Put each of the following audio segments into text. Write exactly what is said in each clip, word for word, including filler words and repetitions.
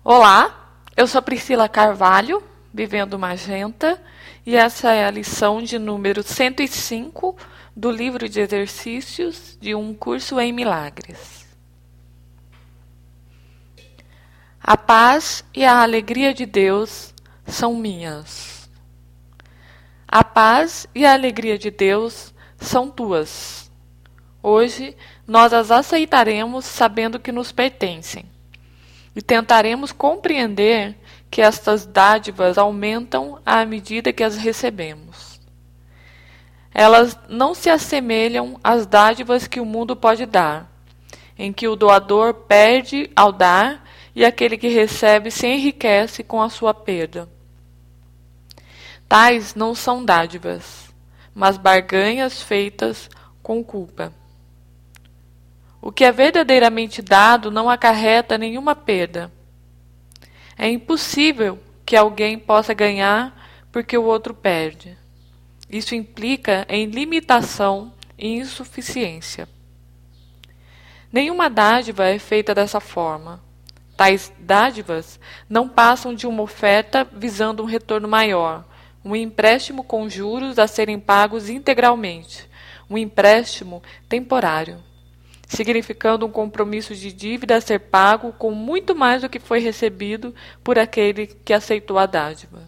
Olá, eu sou Priscila Carvalho, Vivendo Magenta, e essa é a lição de número cento e cinco do livro de exercícios de um curso em milagres. A paz e a alegria de Deus são minhas. A paz e a alegria de Deus são tuas. Hoje nós as aceitaremos sabendo que nos pertencem. E tentaremos compreender que estas dádivas aumentam à medida que as recebemos. Elas não se assemelham às dádivas que o mundo pode dar, em que o doador perde ao dar e aquele que recebe se enriquece com a sua perda. Tais não são dádivas, mas barganhas feitas com culpa. O que é verdadeiramente dado não acarreta nenhuma perda. É impossível que alguém possa ganhar porque o outro perde. Isso implica em limitação e insuficiência. Nenhuma dádiva é feita dessa forma. Tais dádivas não passam de uma oferta visando um retorno maior, um empréstimo com juros a serem pagos integralmente, um empréstimo temporário, significando um compromisso de dívida a ser pago com muito mais do que foi recebido por aquele que aceitou a dádiva.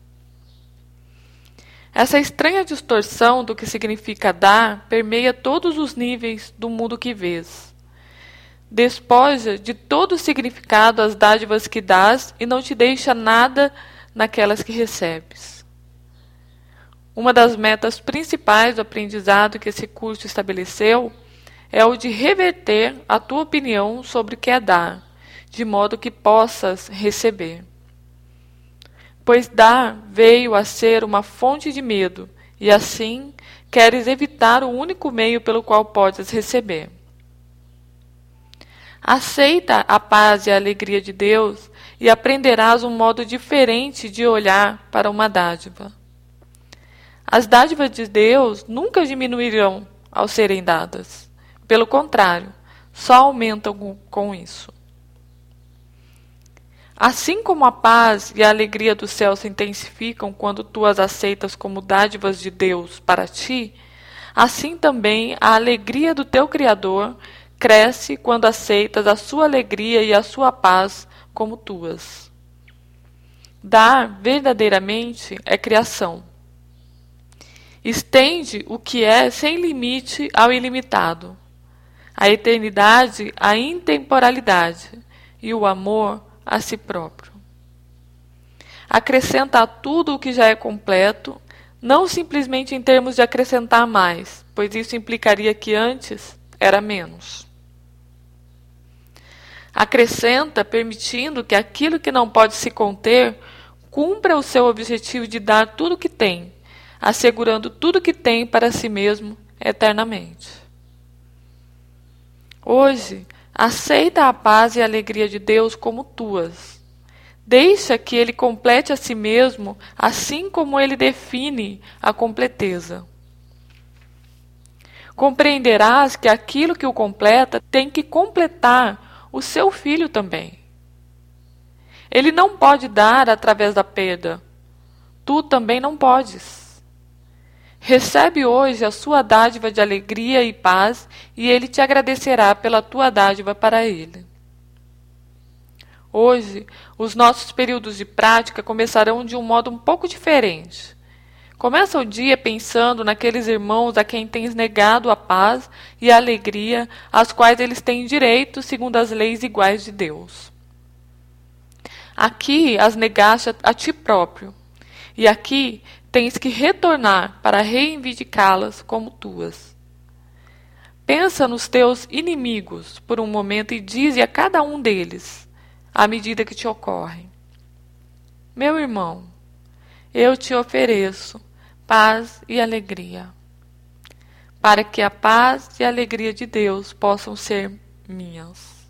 Essa estranha distorção do que significa dar permeia todos os níveis do mundo que vês. Despoja de todo o significado as dádivas que dás e não te deixa nada naquelas que recebes. Uma das metas principais do aprendizado que esse curso estabeleceu é o de reverter a tua opinião sobre o que é dar, de modo que possas receber. Pois dar veio a ser uma fonte de medo, e assim queres evitar o único meio pelo qual podes receber. Aceita a paz e a alegria de Deus e aprenderás um modo diferente de olhar para uma dádiva. As dádivas de Deus nunca diminuirão ao serem dadas. Pelo contrário, só aumentam com isso. Assim como a paz e a alegria do céu se intensificam quando tu as aceitas como dádivas de Deus para ti, assim também a alegria do teu Criador cresce quando aceitas a sua alegria e a sua paz como tuas. Dar verdadeiramente é criação. Estende o que é sem limite ao ilimitado. A eternidade, a intemporalidade e o amor a si próprio. Acrescenta a tudo o que já é completo, não simplesmente em termos de acrescentar mais, pois isso implicaria que antes era menos. Acrescenta permitindo que aquilo que não pode se conter cumpra o seu objetivo de dar tudo o que tem, assegurando tudo o que tem para si mesmo eternamente. Hoje, aceita a paz e a alegria de Deus como tuas. Deixa que Ele complete a si mesmo, assim como Ele define a completeza. Compreenderás que aquilo que o completa tem que completar o seu filho também. Ele não pode dar através da perda. Tu também não podes. Recebe hoje a sua dádiva de alegria e paz, e Ele te agradecerá pela tua dádiva para Ele. Hoje, os nossos períodos de prática começarão de um modo um pouco diferente. Começa o dia pensando naqueles irmãos a quem tens negado a paz e a alegria, às quais eles têm direito segundo as leis iguais de Deus. Aqui as negaste a, a ti próprio, e aqui tens que retornar para reivindicá-las como tuas. Pensa nos teus inimigos por um momento e dize a cada um deles, à medida que te ocorre: meu irmão, eu te ofereço paz e alegria, para que a paz e a alegria de Deus possam ser minhas.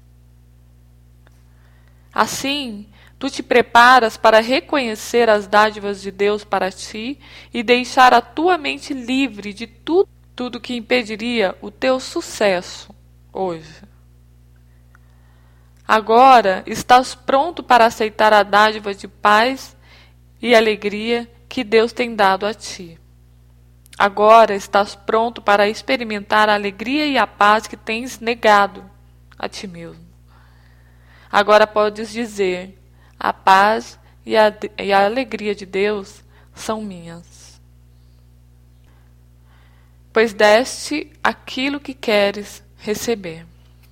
Assim, tu te preparas para reconhecer as dádivas de Deus para ti e deixar a tua mente livre de tudo, tudo que impediria o teu sucesso hoje. Agora estás pronto para aceitar a dádiva de paz e alegria que Deus tem dado a ti. Agora estás pronto para experimentar a alegria e a paz que tens negado a ti mesmo. Agora podes dizer: a paz e a, e a alegria de Deus são minhas. Pois deste aquilo que queres receber.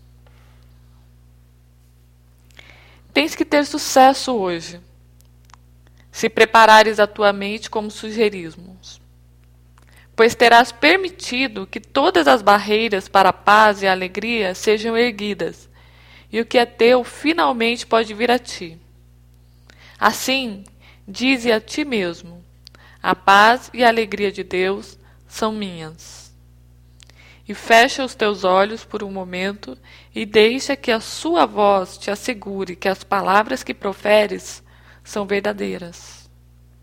Tens que ter sucesso hoje, se preparares a tua mente como sugerimos, pois terás permitido que todas as barreiras para a paz e a alegria sejam erguidas, e o que é teu finalmente pode vir a ti. Assim, dize a ti mesmo: a paz e a alegria de Deus são minhas. E fecha os teus olhos por um momento e deixa que a sua voz te assegure que as palavras que proferes são verdadeiras.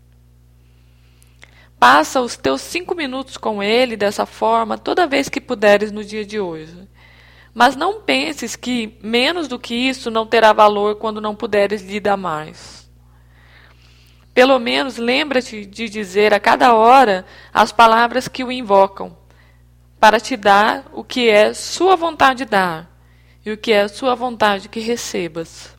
Passa os teus cinco minutos com ele dessa forma toda vez que puderes no dia de hoje. Mas não penses que menos do que isso não terá valor quando não puderes lhe dar mais. Pelo menos lembra-te de dizer a cada hora as palavras que o invocam, para te dar o que é sua vontade dar e o que é sua vontade que recebas.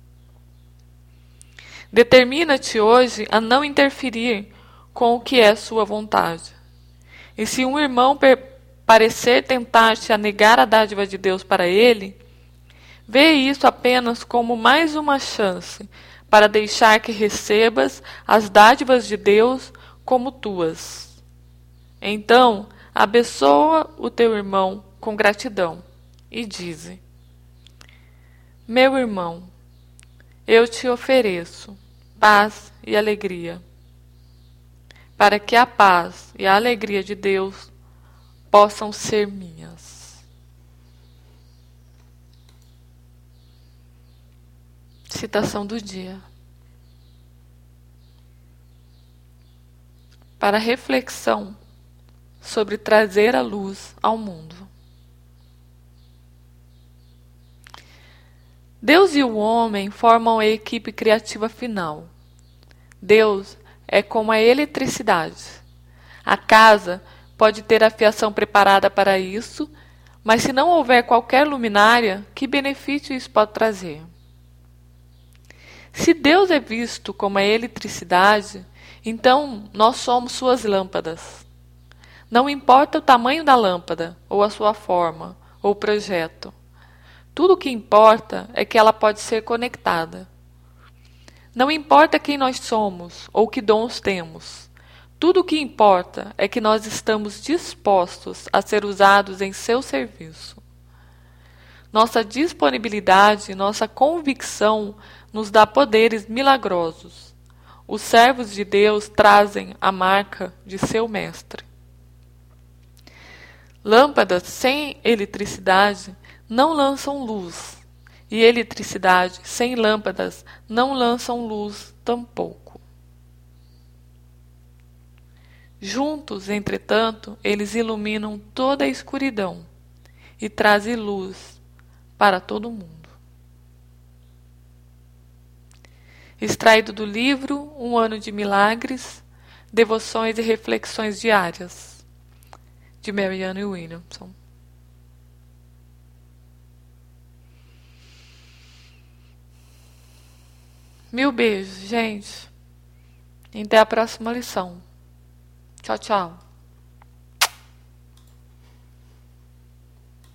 Determina-te hoje a não interferir com o que é sua vontade. E se um irmão parecer tentar-te a negar a dádiva de Deus para ele, vê isso apenas como mais uma chance para deixar que recebas as dádivas de Deus como tuas. Então, abençoa o teu irmão com gratidão e dize: meu irmão, eu te ofereço paz e alegria, para que a paz e a alegria de Deus possam ser minhas. Citação do dia. Para reflexão sobre trazer a luz ao mundo. Deus e o homem formam a equipe criativa final. Deus é como a eletricidade. A casa pode ter a fiação preparada para isso, mas se não houver qualquer luminária, que benefício isso pode trazer? Se Deus é visto como a eletricidade, então nós somos suas lâmpadas. Não importa o tamanho da lâmpada, ou a sua forma, ou projeto. Tudo o que importa é que ela pode ser conectada. Não importa quem nós somos, ou que dons temos. Tudo o que importa é que nós estamos dispostos a ser usados em seu serviço. Nossa disponibilidade, nossa convicção nos dá poderes milagrosos. Os servos de Deus trazem a marca de seu mestre. Lâmpadas sem eletricidade não lançam luz, e eletricidade sem lâmpadas não lançam luz tampouco. Juntos, entretanto, eles iluminam toda a escuridão e trazem luz para todo mundo. Extraído do livro Um Ano de Milagres, Devoções e Reflexões Diárias, de Marianne Williamson. Mil beijos, gente. E até a próxima lição. Tchau, tchau.